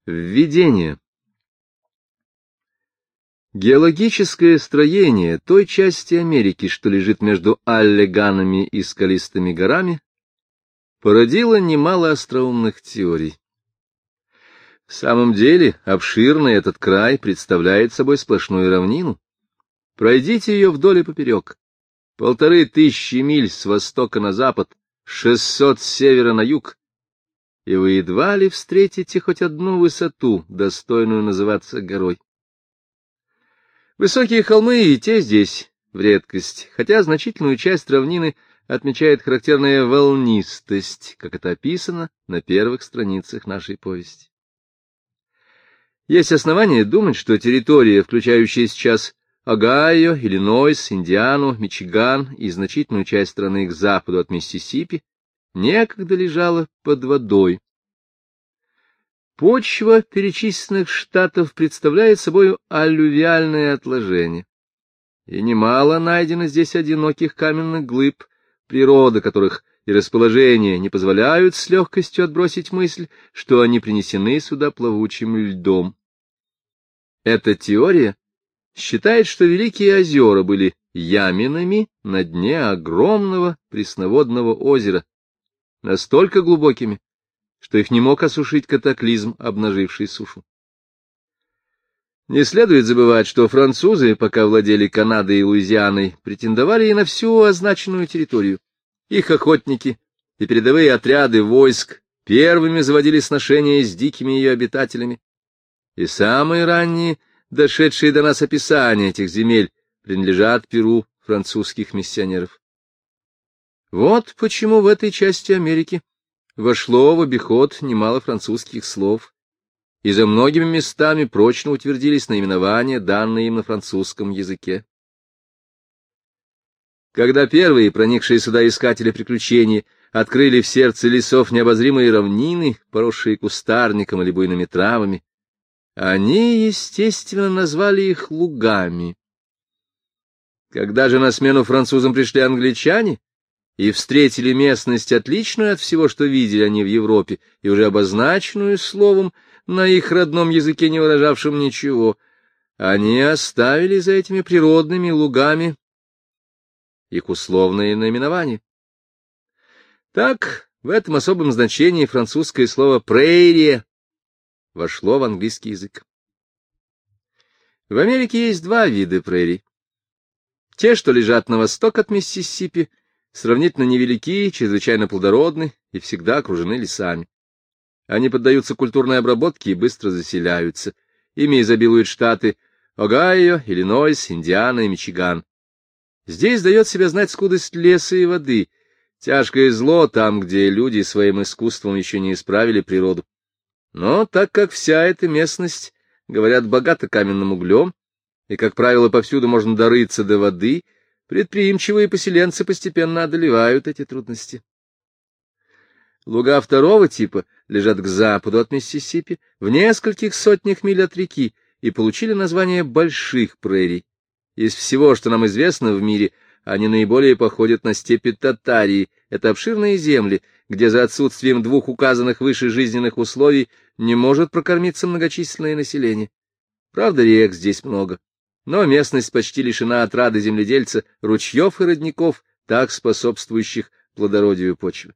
Введение. Геологическое строение той части Америки, что лежит между Аллеганами и скалистыми горами, породило немало остроумных теорий. В самом деле, обширный этот край представляет собой сплошную равнину. Пройдите ее вдоль и поперек. 1500 миль с востока на запад, 600 с севера на юг, и вы едва ли встретите хоть одну высоту, достойную называться горой. Высокие холмы и те здесь в редкость, хотя значительную часть равнины отмечает характерная волнистость, как это описано на первых страницах нашей повести. Есть основания думать, что территория, включающая сейчас Огайо, Иллинойс, Индиану, Мичиган и значительную часть страны к западу от Миссисипи, некогда лежала под водой. Почва перечисленных штатов представляет собой аллювиальное отложение, и немало найдено здесь одиноких каменных глыб, природа которых и расположение не позволяют с легкостью отбросить мысль, что они принесены сюда плавучим льдом. Эта теория считает, что Великие озера были яминами на дне огромного пресноводного озера, настолько глубокими, что их не мог осушить катаклизм, обнаживший сушу. Не следует забывать, что французы, пока владели Канадой и Луизианой, претендовали и на всю означенную территорию. Их охотники и передовые отряды войск первыми заводили сношения с дикими ее обитателями, и самые ранние, дошедшие до нас описания этих земель, принадлежат перу французских миссионеров. Вот почему в этой части Америки вошло в обиход немало французских слов, и за многими местами прочно утвердились наименования, данные им на французском языке. Когда первые, проникшие сюда искатели приключений, открыли в сердце лесов необозримые равнины, поросшие кустарником или буйными травами, они, естественно, назвали их лугами. Когда же на смену французам пришли англичане и встретили местность, отличную от всего, что видели они в Европе, и уже обозначенную словом, на их родном языке не выражавшим ничего, они оставили за этими природными лугами их условные наименования. Так, в этом особом значении французское слово «прерия» вошло в английский язык. В Америке есть два вида прерий. Те, что лежат на восток от Миссисипи, сравнительно невелики, чрезвычайно плодородны и всегда окружены лесами. Они поддаются культурной обработке и быстро заселяются. Ими изобилуют штаты Огайо, Иллинойс, Индиана и Мичиган. Здесь дает себя знать скудость леса и воды, тяжкое зло там, где люди своим искусством еще не исправили природу. Но так как вся эта местность, говорят, богата каменным углем, и, как правило, повсюду можно дорыться до воды, предприимчивые поселенцы постепенно одолевают эти трудности. Луга второго типа лежат к западу от Миссисипи, в нескольких сотнях миль от реки, и получили название больших прерий. Из всего, что нам известно в мире, они наиболее походят на степи Татарии. Это обширные земли, где за отсутствием двух указанных выше жизненных условий не может прокормиться многочисленное население. Правда, рек здесь много, но местность почти лишена отрады земледельца, ручьев и родников, так способствующих плодородию почвы.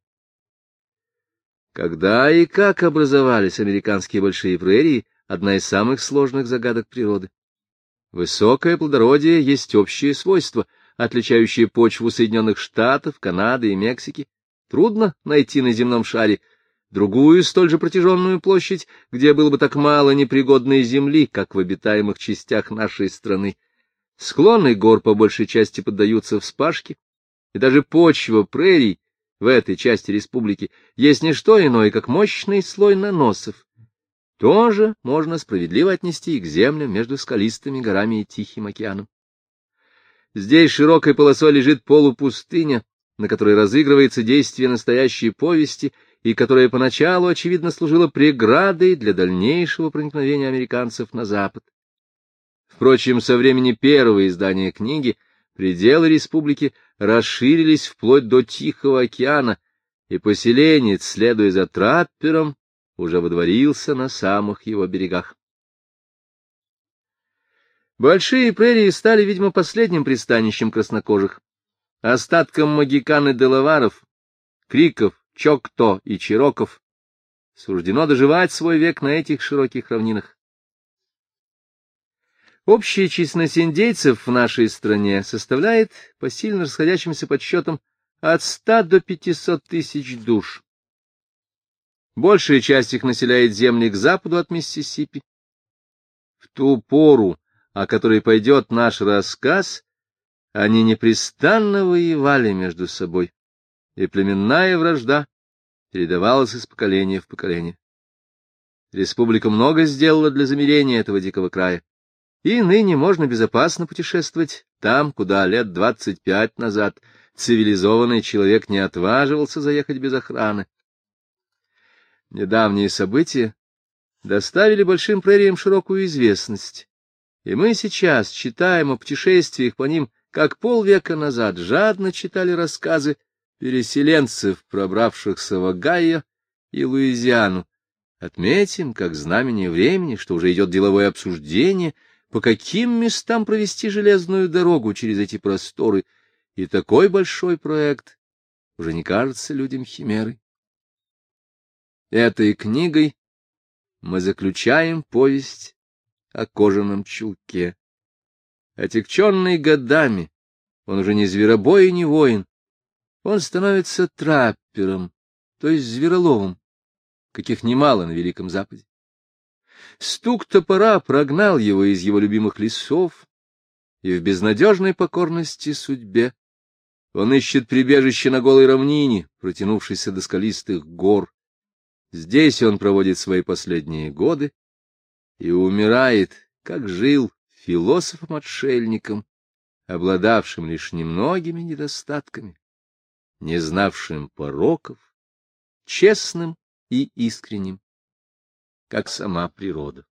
Когда и как образовались американские большие прерии — одна из самых сложных загадок природы. Высокое плодородие есть общее свойство, отличающее почву Соединенных Штатов, Канады и Мексики. Трудно найти на земном шаре другую столь же протяженную площадь, где было бы так мало непригодной земли, как в обитаемых частях нашей страны. Склоны гор по большей части поддаются вспашке, и даже почва прерий в этой части республики есть не что иное, как мощный слой наносов. Тоже можно справедливо отнести и к землям между скалистыми горами и Тихим океаном. Здесь широкой полосой лежит полупустыня, на которой разыгрывается действие настоящей повести, и которая поначалу, очевидно, служила преградой для дальнейшего проникновения американцев на запад. Впрочем, со времени первого издания книги пределы республики расширились вплоть до Тихого океана, и поселенец, следуя за траппером, уже водворился на самых его берегах. Большие прерии стали, видимо, последним пристанищем краснокожих, остатком могикан и делаваров, криков, чокто и чироков суждено доживать свой век на этих широких равнинах. Общая численность индейцев в нашей стране составляет, по сильно расходящимся подсчетам, от 100 до 500 тысяч душ. Большая часть их населяет земли к западу от Миссисипи. В ту пору, о которой пойдет наш рассказ, они непрестанно воевали между собой, и племенная вражда передавалась из поколения в поколение. Республика много сделала для замирения этого дикого края, и ныне можно безопасно путешествовать там, куда лет 25 назад цивилизованный человек не отваживался заехать без охраны. Недавние события доставили большим прериям широкую известность, и мы сейчас читаем о путешествиях по ним, как полвека назад жадно читали рассказы переселенцев, пробравшихся в Огайо и Луизиану. Отметим, как знамение времени, что уже идет деловое обсуждение, по каким местам провести железную дорогу через эти просторы, и такой большой проект уже не кажется людям химерой. Этой книгой мы заключаем повесть о кожаном чулке. Отягченный годами, он уже не зверобой и не воин, он становится траппером, то есть звероловом, каких немало на Великом Западе. Стук топора прогнал его из его любимых лесов, и в безнадежной покорности судьбе он ищет прибежище на голой равнине, протянувшейся до скалистых гор. Здесь он проводит свои последние годы и умирает, как жил, философом-отшельником, обладавшим лишь немногими недостатками, не знавшим пороков, честным и искренним, как сама природа.